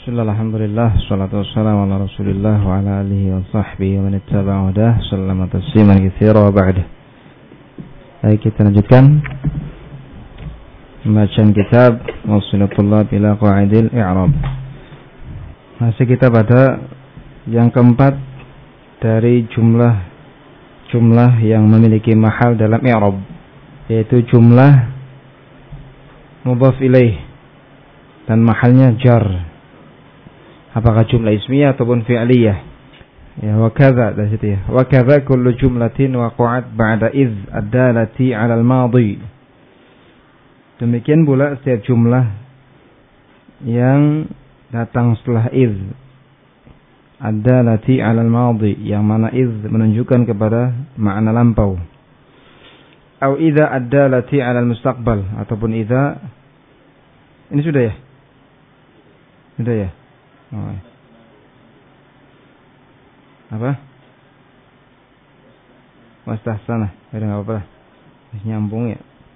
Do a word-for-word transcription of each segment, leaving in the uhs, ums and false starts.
Bismillah, alhamdulillah, salatu wassalamu ala rasulillah wa ala alihi wa sahbihi wa man ittaba'a hudah, sallama tasliman katsira wa ba'da. Baik, kita lanjutkan bacaan kitab Washilatullah ila Qawaidil I'rab. Masih kita pada yang keempat dari jumlah jumlah yang memiliki mahal dalam i'rab, yaitu jumlah mudhaf ilaih dan mahalnya jar. Apakah jumlah ismiyah ataupun fi'liyah? Ya, wa kadza dari situ ya. Wa kadza kullu jumlatin waqa'at ba'da idz ad-dalati 'ala al-madhi. Demikian pula setiap jumlah yang datang setelah idz ad-dalati 'ala al-madhi, yang mana idz menunjukkan kepada makna lampau. Atau idza ad-dalati 'ala al-mustaqbal, ataupun idza. Ini sudah ya? Sudah ya? Oh. Apa? Wastahsana. Ya enggak apa-apa lah. Nyambung ya.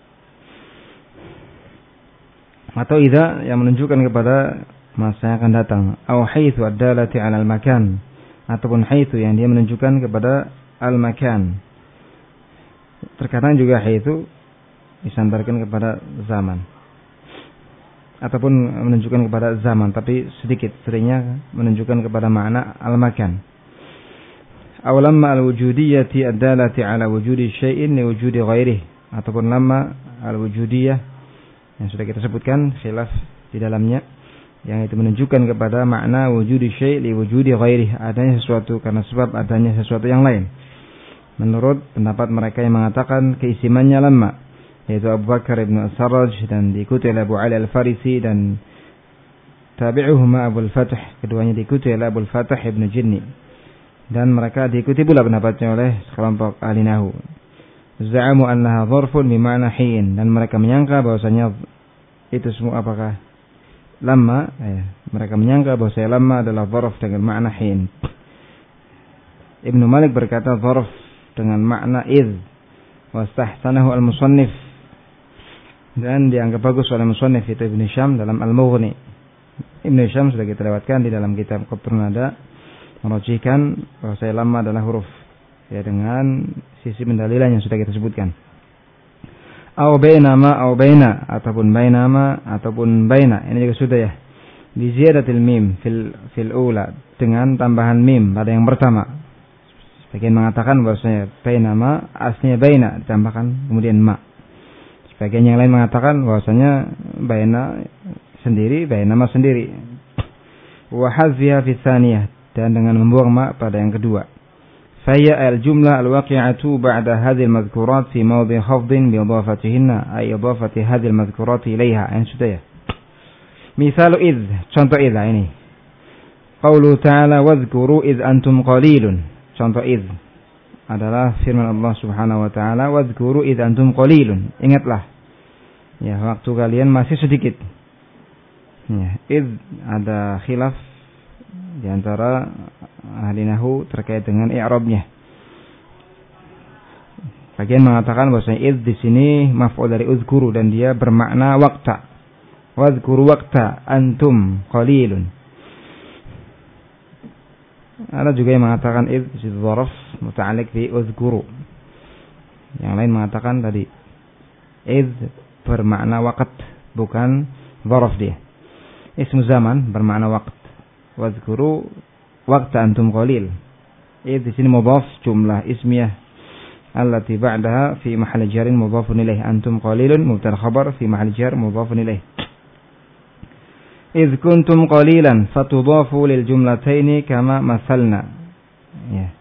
Atau idza yang menunjukkan kepada masa yang akan datang. Au haitsu ad-dalati 'ala al-makan, ataupun haitsu yang dia menunjukkan kepada al-makan. Terkadang juga haitsu disandarkan kepada zaman, ataupun menunjukkan kepada zaman, tapi sedikit, seringnya menunjukkan kepada makna al-makan. Aw lamma al-wujudiyyati ad-dalati 'ala wujudi syai'in li wujudi ghairihi, ataupun lamma al-wujudiyyah yang sudah kita sebutkan khilaf di dalamnya, yang itu menunjukkan kepada makna wujudi syai' li wujudi ghairihi, adanya sesuatu karena sebab adanya sesuatu yang lain. Menurut pendapat mereka yang mengatakan keistimewaannya lamma, yaitu Abu Bakar ibn As-Sarraj, dan diikuti oleh Abu Ali Al-Farisi, dan tabi'uhuma Abu Al-Fatih, keduanya diikuti oleh Abu Al-Fatih ibn Jinni, dan mereka diikuti pula pendapatnya oleh sekelompok ahli nahwu. Za'amu annaha dharfun bima'na hin, dan mereka menyangka bahwasanya itu semua apakah lamma, eh, mereka menyangka bahwasanya lamma adalah dharf dengan makna hin. Ibnu Malik berkata dharf dengan makna idz, wastahsanahu al-musannif, dan dianggap bagus oleh musannif itu Ibnu Syam dalam Al-Mughni. Ibnu Syam sudah kita lewatkan di dalam kitab Qatrun Nada, merujihkan bahwa saya lama adalah huruf, ya, dengan sisi pendalilan yang sudah kita sebutkan. Au bainama au baina, ataupun bainama ataupun baina, ini juga sudah ya. Bi ziyadatil mim fil fil ula, dengan tambahan mim pada yang pertama. Sebagian mengatakan bahwasanya bainama aslinya baina ditambahkan kemudian ma. Sebagian yang lain mengatakan bahwasanya baina sendiri, bainama sendiri. Wa hazfiha fi tsaniyah, dan dengan membuang ma pada yang kedua. Fa ya al-jumlah al-waqi'atu ba'da hadhihi al-madhkurat fi mawdi' khafdin bi idafatihinna, ay idafati hadhihi al-madhkurat ilaiha. Yang sudah ya. Misal idz, contoh idz ini. Qaulu ta'ala wadhkuru idz antum qalilun. Contoh idz adalah firman Allah Subhanahu wa taala, wadhkuru idz antum qalilun. Ingatlah ya waktu kalian masih sedikit. Ya, idz ada khilaf di antara ahli nahwu terkait dengan i'rabnya. Bagian mengatakan bahwa idz di sini maf'ul dari udhkuru, dan dia bermakna waqta. Wadhkuru waqta antum qalilun. Ada juga yang mengatakan idz itu dzaraf muta'alliq bi udhkuru. Yang lain mengatakan tadi idz bermakna waqt, bukan dzaraf dia. Ismu zaman bermakna waqt. Wadhkuru waqta antum qalil. Idz di sini mudhaf, jumlah ismiyah allati ba'daha fi mahall jarin mudhafun ilaih. Antum qalilun mubtada khabar fi mahall jar mudhafun ilaih. Idz kuntum qalilan fatudhafu lil jumlataini kama mathalna. Ya.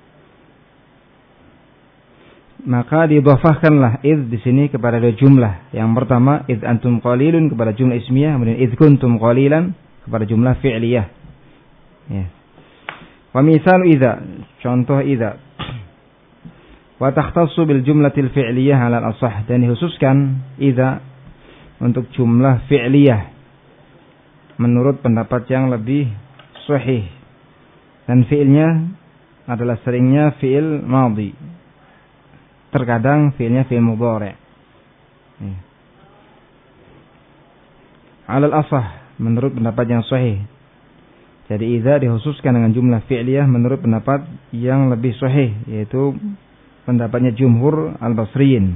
Maka didhafahkanlah idz di sini kepada dua jumlah. Yang pertama idz antum qalilun kepada jumlah ismiyah, kemudian idz kuntum qalilan kepada jumlah fi'liyah. Ya. Wa misal idza, contoh idza. Wa takhtassu bil jumlatil fi'liyah 'ala al-ashah, dan dikhususkan idza untuk jumlah fi'liyah menurut pendapat yang lebih sahih, dan fi'ilnya adalah seringnya fi'il madhi, terkadang fi'ilnya fi'il mudhari'. Ya. Alal asah, menurut pendapat yang sahih, Jadi idza dikhususkan dengan jumlah fi'liyah menurut pendapat yang lebih sahih, yaitu pendapatnya jumhur al-Basriyin.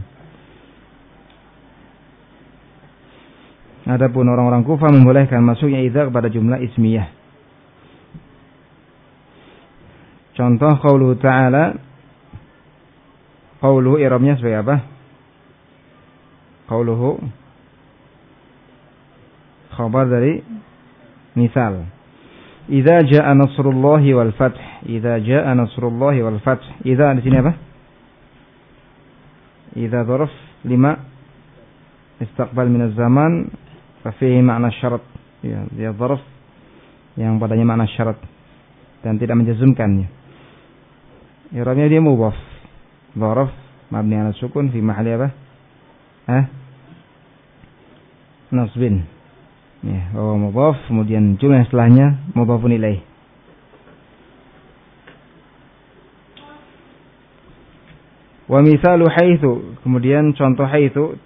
Adapun orang-orang Kufah membolehkan masuknya idza kepada jumlah ismiyah. Contoh qauluhu ta'ala, qauluhu i'rabnya sebagai apa? Qauluhu khabar dari misal. Idza jaa nasrullahi wal fath. Idza jaa nasrullahi wal fath. Idza di sini apa? Idza dzarf lima istaqbal min az-zaman fa fihi ma'na syarat. Ya, dia dzarf yang padanya makna syarat dan tidak menjazmkannya. I'rabnya dia mudhaf. Dzarf mabni 'ala sukun fi mahalli apa? Ah? Nasbin. Ya, wa mudhaf, kemudian jumlah setelahnya mudhafun ilaih. Wa misalu haitsu, kemudian contoh haitsu,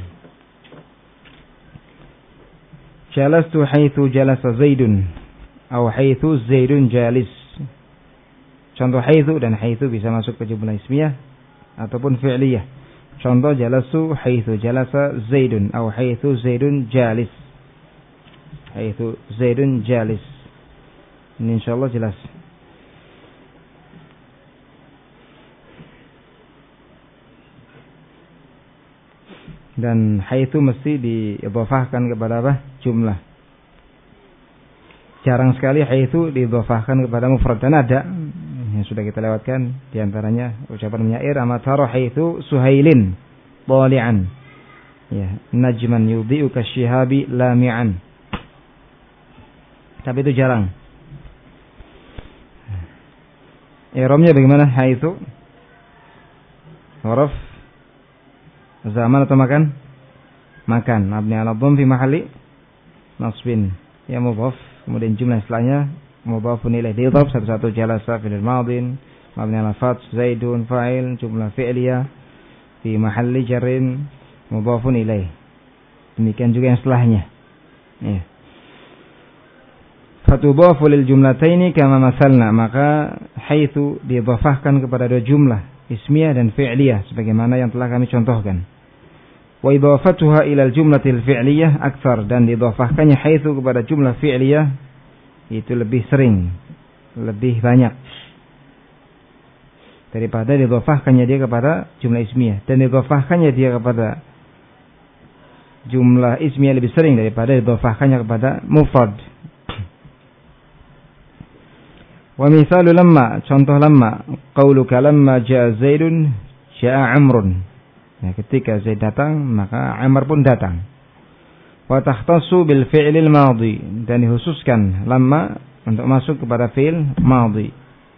jalastu haitsu jalasa Zaidun atau haitsu Zaidun jalis. Contoh haitsu dan haitsu bisa masuk ke jumlah ismiyah ataupun fi'liyah. Contoh jalastu haitsu jalasa Zaidun atau haitsu Zaidun jalis. Haitsu Zaidun jalis. Ini insyaallah jelas. Dan haitsu mesti diidhafahkan kepada apa? Jumlah. Jarang sekali haitsu diidhafahkan kepada mufrad, dan ada yang sudah kita lewatkan di antaranya ucapan penyair amatara haitsu Suhailin tali'an. Ya, najman yudhi'u kasyihabi lami'an. Tapi itu jarang. I'rabnya bagaimana haitsu? Huruf zaman atau makan? Makan. Mabni 'ala dhamm fi mahalli nasbin. Ya mudhaf. Kemudian jumlah setelahnya mudhafun ilaih, didhaf satu-satu. Jalasa fi'il madin mabni 'ala fath, Zaidun fa'il, jumlah fi'liyah fi mahalli jarrin mudhafun ilaih. Demikian juga yang setelahnya. Ya. Fatudhafu lil jumlataini kama masalna, maka haitsu didhafahkan kepada dua jumlah ismiyah dan fi'liyah sebagaimana yang telah kami contohkan. Wa idhafatuha ila al jumlatil fi'liyah aktsar, dan didhafahkannya haitsu kepada jumlah fi'liyah itu lebih sering, lebih banyak daripada didhafahkannya dia kepada jumlah ismiyah, dan didhafahkannya dia kepada jumlah ismiyah lebih sering daripada didhafahkannya kepada mufrad. Wa misalu lamma, contoh lamma, qauluka lamma jaa Zaidun jaa Amrun. Ya, ketika Zaid datang maka Amr pun datang. Wa takhtassu bil fi'lil madhi, dan dikhususkan lamma untuk masuk kepada fi'il madhi.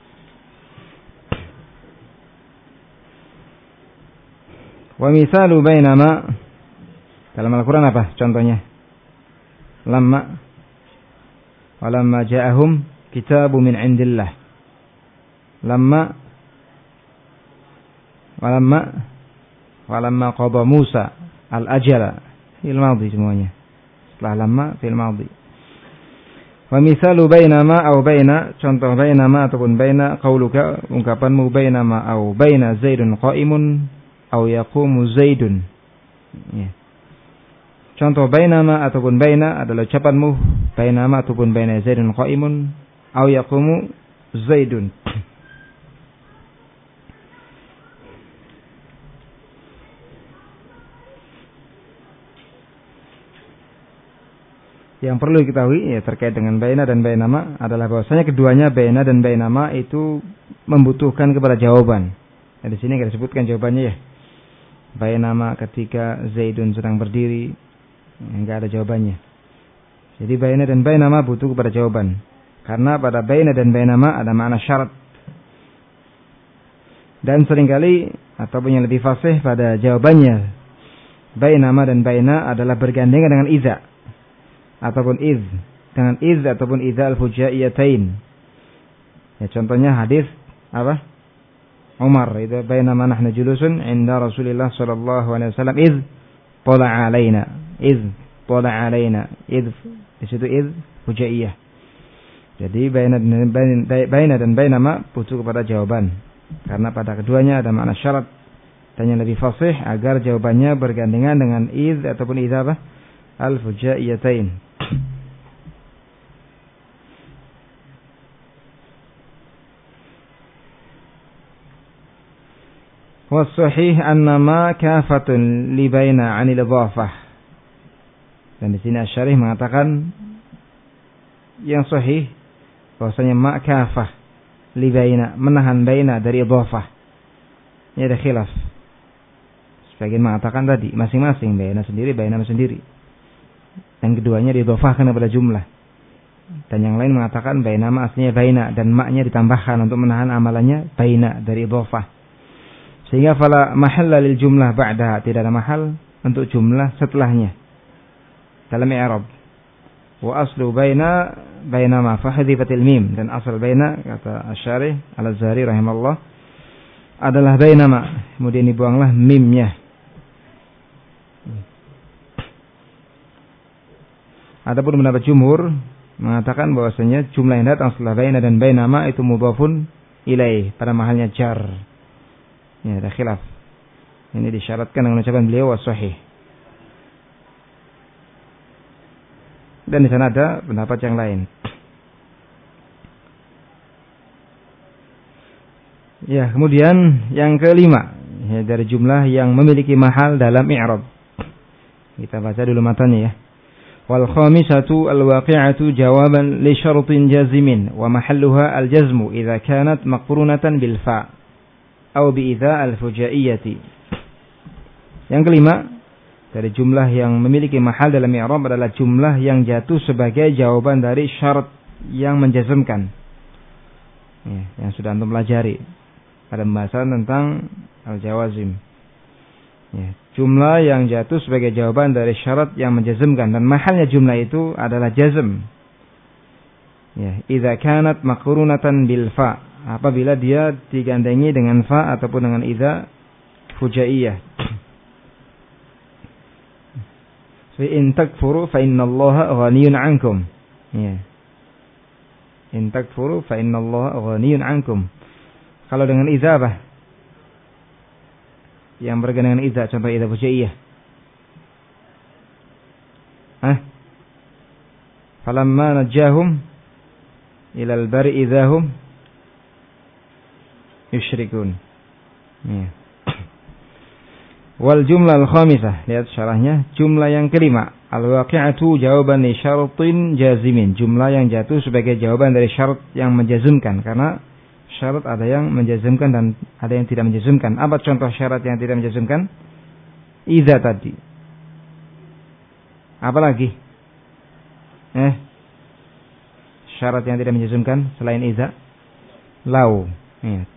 Wa misalu bainama, dalam Al-Qur'an apa contohnya? Lamma wa lamma ja'ahum kitabu min indillah. Lamma walamma walamma qada Musa al-ajala, fil madhi semuanya. Setelah lamma fil madhi. Wa misalu bainama aw baina, contoh bainama ataupun baina, qauluka, ungkapanmu bainama aw baina Zaidun qa'imun aw yaqumu Zaidun. Ya. Contoh bainama ataupun baina adalah ucapanmu bainama ataupun baina Zaidun qa'imun aw yaqumu Zaidun. Yang perlu diketahui ya terkait dengan baina dan bainama adalah bahwasanya keduanya baina dan bainama itu membutuhkan kepada jawaban. Nah, di sini kita sebutkan jawabannya ya. Bainama ketika Zaidun sedang berdiri, enggak ada jawabannya. Jadi baina dan bainama butuh kepada jawaban. Karena pada baina dan bainama ada makna syarat. Dan seringkali ataupun yang lebih fasih pada jawabannya bainama dan baina adalah bergandengan dengan idza ataupun idz, dengan idz ataupun idza al-fujaiyatain. Ya, contohnya hadis apa? Umar, itu bainama nahnu julusun inda Rasulillah sallallahu alaihi wasallam idz tala'a alaina, idz tala'a alaina, idz, di situ idz fujaiyah. Jadi baina dan baina dan bainama butuh kepada jawaban. Karena pada keduanya ada makna syarat dan yang lebih fasih agar jawabannya bergandengan dengan id ataupun idza apa? Al-fujaiyatain. Was-sahih annama kafatun li baina 'anil idhafah. Dan di sini Asy-Syarih mengatakan yang sahih bahwasanya ma kafah li baina, menahan baina dari idhafah. Ini ada khilaf. Sebagian mengatakan tadi masing-masing, baina sendiri, baina sendiri. Yang keduanya diidhafahkan kepada jumlah. Dan yang lain mengatakan baina ma aslinya baina dan ma-nya ditambahkan untuk menahan amalannya baina dari idhafah. Sehingga fala mahalla lil jumlah ba'daha, tidak ada mahal untuk jumlah setelahnya dalam i'rab. Wa aslu baina baina ma fahdifatil mim, dan asal baina kata Asy-Syarih Al-Azhari rahimallah adalah baina ma, kemudian dibuanglah mimnya. Adapun pendapat jumhur mengatakan bahwasanya jumlah yang datang setelah baina dan baina ma itu mudhafun ilaih, pada mahalnya jar. Ya, ada khilaf. Ini disyaratkan dengan ucapan beliau was-sahih. Dan di sana ada pendapat yang lain. Ya, kemudian yang kelima, ya, dari jumlah yang memiliki mahal dalam i'rab. Kita baca dulu matanya ya. Wal khamisatu al-waqi'atu jawaban li syartin jazimin wa mahalluha al-jazmu idza kanat maqrunatan bil fa' aw bi idza al-fujaiyati. Yang kelima, dari jumlah yang memiliki mahal dalam i'rab adalah jumlah yang jatuh sebagai jawaban dari syarat yang menjazmkan. Ya, yang sudah antum pelajari pada pembahasan tentang al-jawazim. Ya, jumlah yang jatuh sebagai jawaban dari syarat yang menjazmkan, dan mahalnya jumlah itu adalah jazm. Ya, idza kanat maqrunatan bil fa, apabila dia digandengi dengan fa ataupun dengan idza fujaiyah. Fa in takfuru fa innallaha ghaniyun 'ankum. Ya. In takfuru fa innallaha ghaniyun 'ankum. Kalau dengan idza apa? Yang bergandengan idza, contoh idza fujaiyah. Ah? Falamma najahum ila al-barri idzahum yusyrikun. Ya. Wal jumlah al-khamisah, lihat syarahnya, jumlah yang kelima, al-waqi'atu jawaban li syartin jazimin, jumlah yang jatuh sebagai jawaban dari syarat yang menjazmkan, karena syarat ada yang menjazmkan dan ada yang tidak menjazmkan. Apa contoh syarat yang tidak menjazmkan? Idza tadi. Apa lagi? Eh? Syarat yang tidak menjazmkan selain idza? Lau. Ya.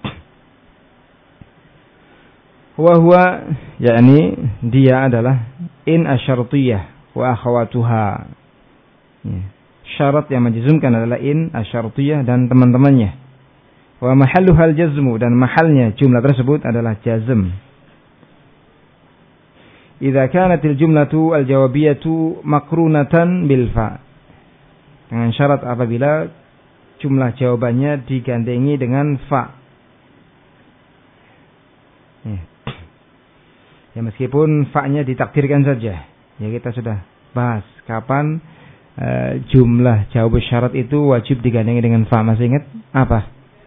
Wa huwa, yakni dia adalah in asyartiyah wa akhawatuha. Ya. Syarat yang menjazmkan adalah in asyartiyah dan teman-temannya. Wa mahalluhal jazmu, dan mahalnya jumlah tersebut adalah jazm. Idza kanatil jumlatu al-jawabiyatu maqrunatan bil fa. Dengan syarat apabila jumlah jawabannya digandengi dengan fa. Ya. Ya, meskipun fa-nya ditakdirkan saja. Ya, kita sudah bahas kapan uh, jumlah jawab syarat itu wajib digandengi dengan fa. Masih ingat apa?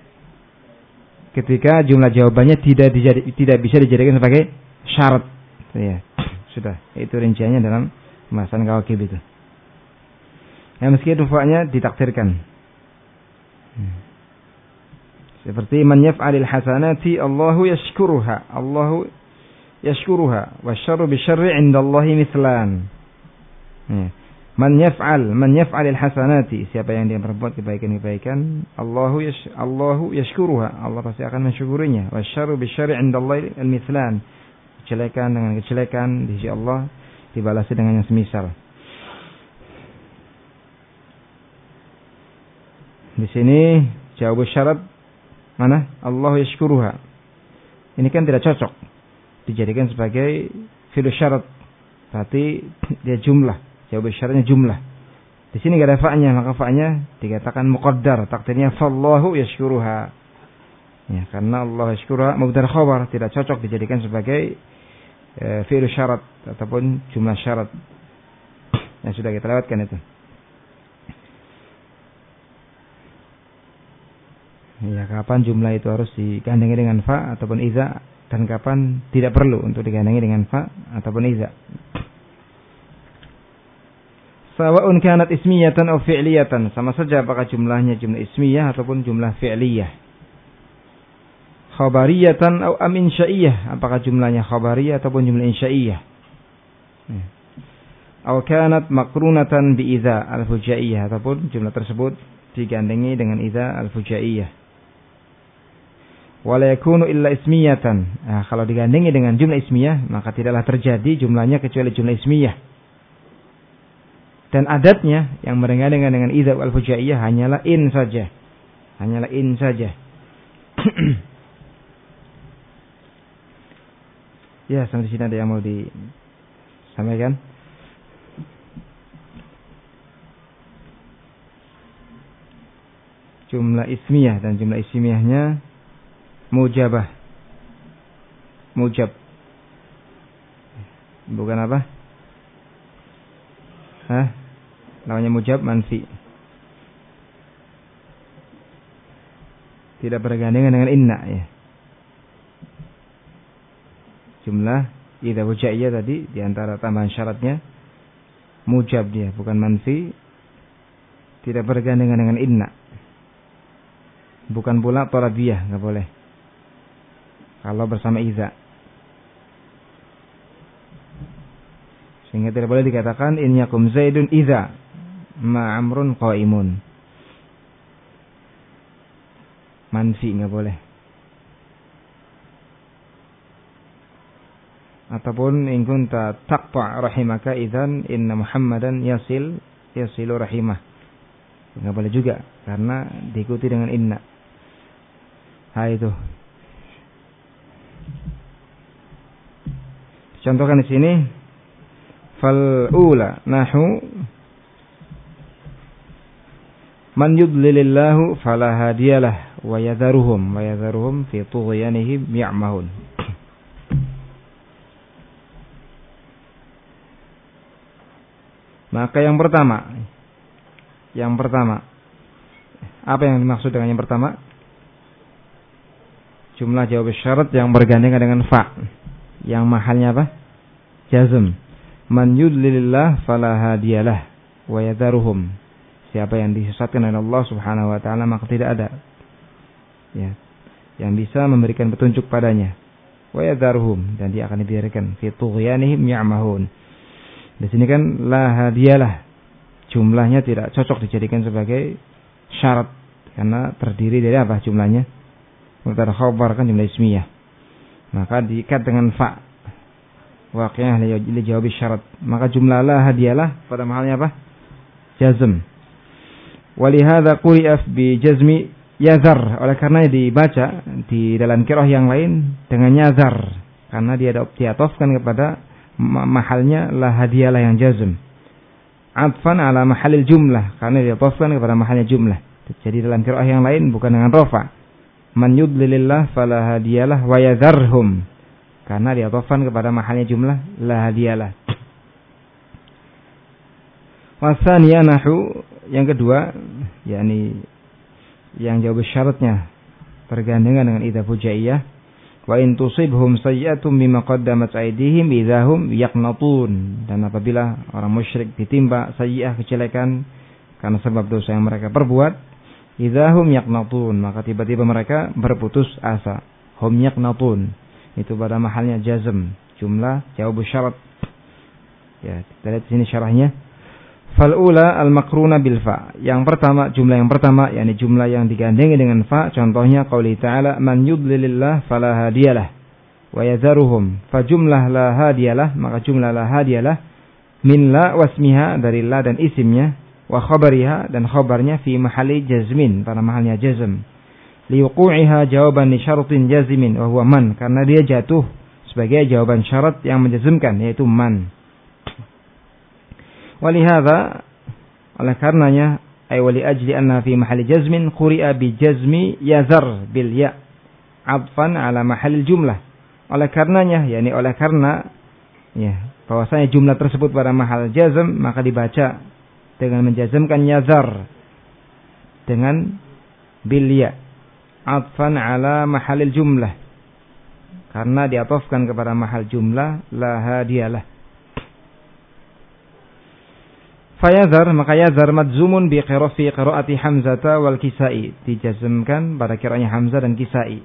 Ketika jumlah jawabannya tidak dijadi, tidak bisa dijadikan sebagai syarat. Ya, sudah. Itu rinciannya dalam pembahasan kawakib itu. Ya, meskipun fa-nya ditakdirkan. Hmm. Seperti man yaf'alil hasanati Allahu yashkuruha. Allahu yashkuruha wasyarru bisyarri 'indallahi mithlan. Ya. Man yaf'al, man yaf'alil hasanati, siapa yang dia berbuat kebaikan-kebaikan, Allahu yash, Allahu yashkuruha, Allah pasti akan mensyukurinya. Wasyarru bisyarri 'indallahi al-mithlan. Kejelekan dengan kejelekan di sisi Allah dibalasi dengan yang semisal. Di sini jawab syarat mana? Allah yashkuruha. Ini kan tidak cocok dijadikan sebagai fi'il syarat. Berarti dia jumlah. Jawab syaratnya jumlah. Di sini enggak ada fa'nya, maka fa'nya dikatakan muqaddar, takdirnya fallahu yashkuruha. Ya, karena Allah yashkuruha mubtada khabar, tidak cocok dijadikan sebagai e, fi'il syarat ataupun jumlah syarat. Yang sudah kita lewatkan itu. Ya, kapan jumlah itu harus digandengi dengan fa ataupun iza, dan kapan tidak perlu untuk digandengi dengan fa ataupun iza. Sawa'un kanat ismiyatan aw fi'liyatan, sama saja apakah jumlahnya jumlah ismiyah ataupun jumlah fi'liyah. Khabariyatan aw am insya'iyah, apakah jumlahnya khabariyah ataupun jumlah insya'iyah. Aw kanat maqrunatan bi idza al-fujaiyah, ataupun jumlah tersebut digandengi dengan idza al-fujaiyah. Wala yakunu illa ismiyatan. Nah, kalau digandengi dengan jumlah ismiyah, maka tidaklah terjadi jumlahnya kecuali jumlah ismiyah. Dan adatnya yang bergandengan dengan idza al-fujaiyah hanyalah in saja. Hanyalah in saja. Ya, sampai sini ada yang mau disampaikan? Jumlah ismiyah dan jumlah ismiyahnya mujabah. Mujab. Bukan apa? Hah? Namanya mujab manfi. Tidak bergandengan dengan inna ya. Jumlah idza fujaiyah tadi di antara tambahan syaratnya mujab dia, bukan manfi. Tidak bergandengan dengan inna. Bukan pula talabiyah, enggak boleh. Kalau bersama iza. Sehingga tidak boleh dikatakan in yakum zaidun iza ma amrun qaimun. Manfi enggak boleh. Ataupun in kunta taqta rahimaka idzan inna muhammadan yasil yasilu rahimah. Enggak boleh juga karena diikuti dengan inna. Ha itu. Contohkan di sini fal ula nahu man yudlilillahu fala hadiyalah wa yadharuhum wa yadharuhum fi tughyanihim ya'mahun. Maka yang pertama, yang pertama, apa yang dimaksud dengan yang pertama? Jumlah jawab syarat yang bergandengan dengan fa, yang mahalnya apa? Jazm. Man yudlilillah fala hadiyalah wa yadharuhum. Siapa yang disesatkan oleh Allah Subhanahu wa taala maka tidak ada ya yang bisa memberikan petunjuk padanya. Wa yadharuhum, dan dia akan dibiarkan fi tughyanihim ya'mahun. Di sini kan la hadiyalah, jumlahnya tidak cocok dijadikan sebagai syarat karena terdiri dari apa jumlahnya? Mubtada khabar kan jumlah ismiyah. Maka diikat dengan fa. Waqi'ah li jawab syarat. Maka jumlah la hadiyalah pada mahalnya apa? Jazm. Walihada quri'af bi jazmi yazar. Oleh karena dibaca di dalam qiraah yang lain dengan yazar karena dia diatofkan kepada mahalnya la hadiyalah yang jazm. Atfan ala mahalil jumlah karena diatofkan kepada mahalnya jumlah. Jadi dalam qiraah yang lain bukan dengan rafa. Man yudlilillah fala hadiyalah wa yadharhum, karena diatofkan kepada mahalnya jumlah la hadiyalah. Wasaniya nahu, yang kedua yakni yang jawab syaratnya bergandengan dengan idza fujaiyah. Wa in tusibhum sayyi'atun bima qaddamat aydihim idzahum yaqnatun, dan apabila orang musyrik ditimpa sayyi'ah kejelekan karena sebab dosa yang mereka perbuat, idzahum yaqnatun, maka tiba-tiba mereka berputus asa. Hum yaqnatun, itu pada mahalnya jazm, jumlah jawab syarat. Ya, kita lihat sini syarahnya. Fal ula al makruna bil fa. Yang pertama, jumlah yang pertama yakni jumlah yang digandengi dengan fa. Contohnya qauli ta'ala man yudlilillah fala hadiyalah wa yadharuhum. Fa jumlah la hadiyalah, maka jumlah la hadiyalah min la wasmiha, dari la dan isimnya, wa khabariha, dan khabarnya fi mahali jazmin, pada mahalnya jazm. Liwuqu'iha jawaban li syaratin jazimin wa huwa man, karena dia jatuh sebagai jawaban syarat yang menjazmkan, yaitu man. Walihada, Oleh karenanya, ay wali ajli anna fi mahalli jazmin quri'a bi jazmi yazar bil ya adfan ala mahallil jumlah. Oleh karenanya, yakni oleh karena ya bahwasanya jumlah tersebut pada mahal jazm, maka dibaca dengan menjazmkan yazar dengan bil ya adfan ala mahallil jumlah, karena diatofkan kepada mahal jumlah la hadiyalah. Fayazar, maka yazar madzumun bi qirafi qiraati Hamzah wal Kisai, dijazmkan pada qiraatnya Hamzah dan Kisai.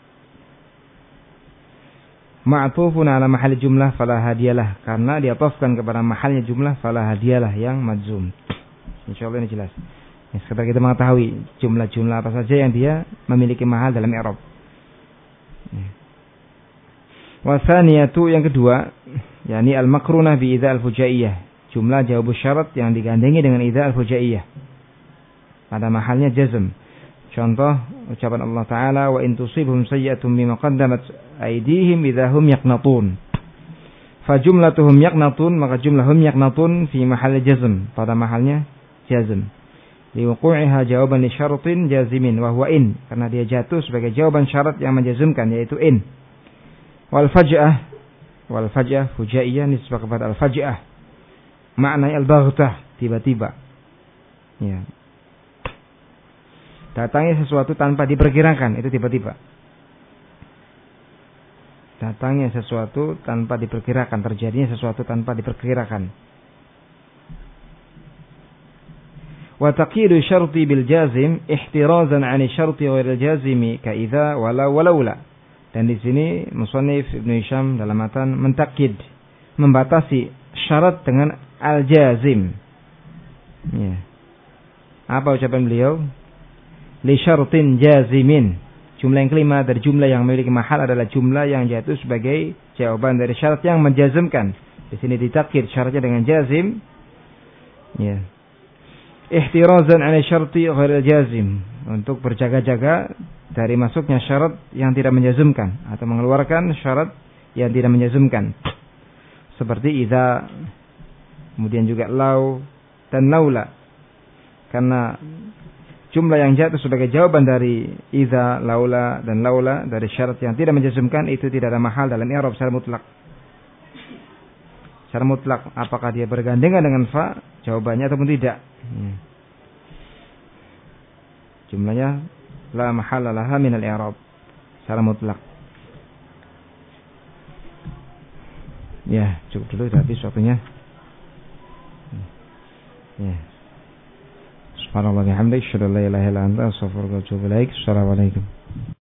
Ma'tufun ala mahal jumlah fala hadiyalah, karena diatofkan kepada mahalnya jumlah fala hadiyalah yang madzum. Insyaallah ini jelas. Ya, sekedar kita mengetahui jumlah-jumlah apa saja yang dia memiliki mahal dalam i'rab. Ya. Wa tsaniyatu, yang kedua, yakni al-makrunah bi idza al-fujaiyah, jumlah jawab syarat yang digandengi dengan idza al-fujaiyah pada mahalnya jazm. Contoh ucapan Allah Ta'ala, wa in tusibhum sayyi'atun bima qaddamat aydihim idza hum yaqnatun. Fa jumlatuhum yaqnatun, maka jumlahum yaqnatun fi mahall jazm, pada mahalnya jazm. Li wuqu'iha jawaban li syaratin jazimin wa huwa in, karena dia jatuh sebagai jawaban syarat yang menjazmkan, yaitu in. Wal faj'ah, wal faj'ah fujaiyah nisbah kepada al faj'ah, makna al-baghtah, tiba-tiba. Ya. Datangnya sesuatu tanpa diperkirakan, itu tiba-tiba. Datangnya sesuatu tanpa diperkirakan, terjadinya sesuatu tanpa diperkirakan. Wa taqidu syarti bil jazim ihtirazan 'ani syarti ghairil jazimi ka idza wala walaula. Dan di sini musannif Ibnu Hisham dalam matan mentakid, membatasi syarat dengan al-jazim. Ya. Apa ucapan beliau? Li syartin jazimin. Jumlah yang kelima dari jumlah yang memiliki mahal adalah jumlah yang jatuh sebagai jawaban dari syarat yang menjazmkan. Di sini ditakid syaratnya dengan jazim. Ya. Ihtirazan 'ala syarti ghairil jazim, untuk berjaga-jaga dari masuknya syarat yang tidak menjazmkan atau mengeluarkan syarat yang tidak menjazmkan. Seperti idza, kemudian juga lau dan laula. Karena jumlah yang jatuh sebagai jawaban dari idza, laula dan laula dari syarat yang tidak menjazmkan itu tidak ada mahal dalam i'rab secara mutlak. Secara mutlak, apakah dia bergandengan dengan fa, jawabannya ataupun tidak. Hmm. Jumlahnya la mahalla laha min al-i'rab secara mutlak. Ya, cukup dulu, sudah habis waktunya. Ya. Subhanallah wa bihamdihi, asyhadu an la ilaha illa anta, astaghfiruka wa atubu ilaik. Assalamualaikum.